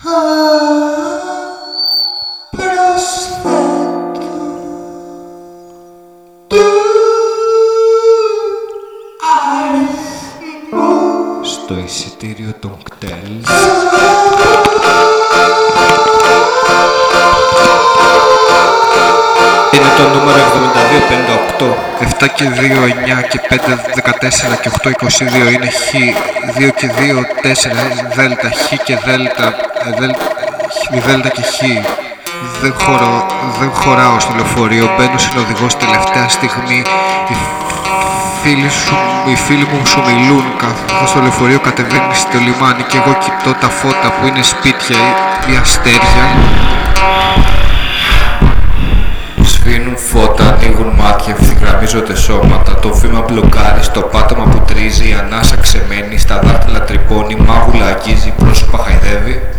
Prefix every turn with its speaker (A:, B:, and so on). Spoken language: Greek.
A: Στο εισιτήριο των κτέλς. Είναι το νούμερο 7258. 7 και 2, 9 και 5, 14 και 8, 22 είναι χ. 2 και 2, 4, δέλτα, χ και δέλτα, δέλτα και χ. Δεν χωράω στο λεωφορείο, μπαίνω συνοδηγός τελευταία στιγμή. Οι φίλοι μου σου μιλούν καθώς το λεωφορείο κατεβαίνει στο λιμάνι και εγώ κοιτώ τα φώτα που είναι σπίτια ή αστέρια. Σβήνουν φώτα, ανοίγουν μάτια, ευθυγραμμίζονται σώματα. Το βήμα μπλοκάρει, στο πάτωμα που τρίζει, η ανάσα ξεμένει, στα δάχτυλα τρυπώνει, μάγουλα αγγίζει, πρόσωπα χαϊδεύει.